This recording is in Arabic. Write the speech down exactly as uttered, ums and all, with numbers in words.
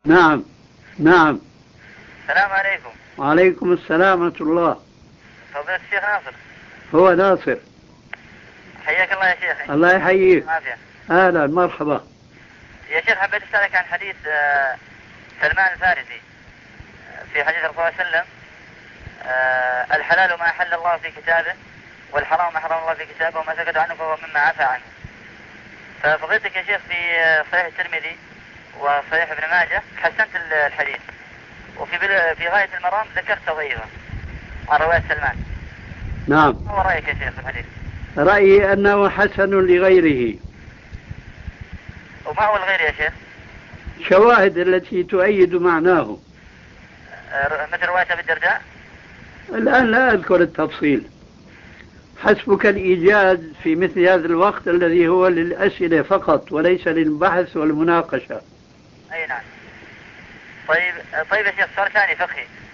نعم نعم. السلام عليكم. وعليكم السلام ورحمة الله. فضيلة الشيخ ناصر. هو ناصر. حياك الله يا شيخ. الله يحييك. عافية. أهلا مرحبا. يا شيخ حبيت أسألك عن حديث سلمان الفارسي في حديث الرسول صلى الله عليه وسلم: الحلال ما أحل الله في كتابه والحرام ما حرم الله في كتابه وما سكت عنه فهو مما عفى عنه. ففضيلتك يا شيخ في صحيح الترمذي وصحيح ابن ماجه حسنت الحديث، وفي في غاية المرام ذكرت تضعيفه عن رواية سلمان. نعم. ما هو رأيك يا شيخ في الحديث؟ رأيي أنه حسن لغيره. وما هو الغير يا شيخ؟ شواهد التي تؤيد معناه مثل رواية أبي الدرداء. الآن لا أذكر التفصيل، حسبك الإيجاز في مثل هذا الوقت الذي هو للأسئلة فقط وليس للبحث والمناقشة. أي نعم. طيب طيب يا شيخ، سؤال ثاني فقهي.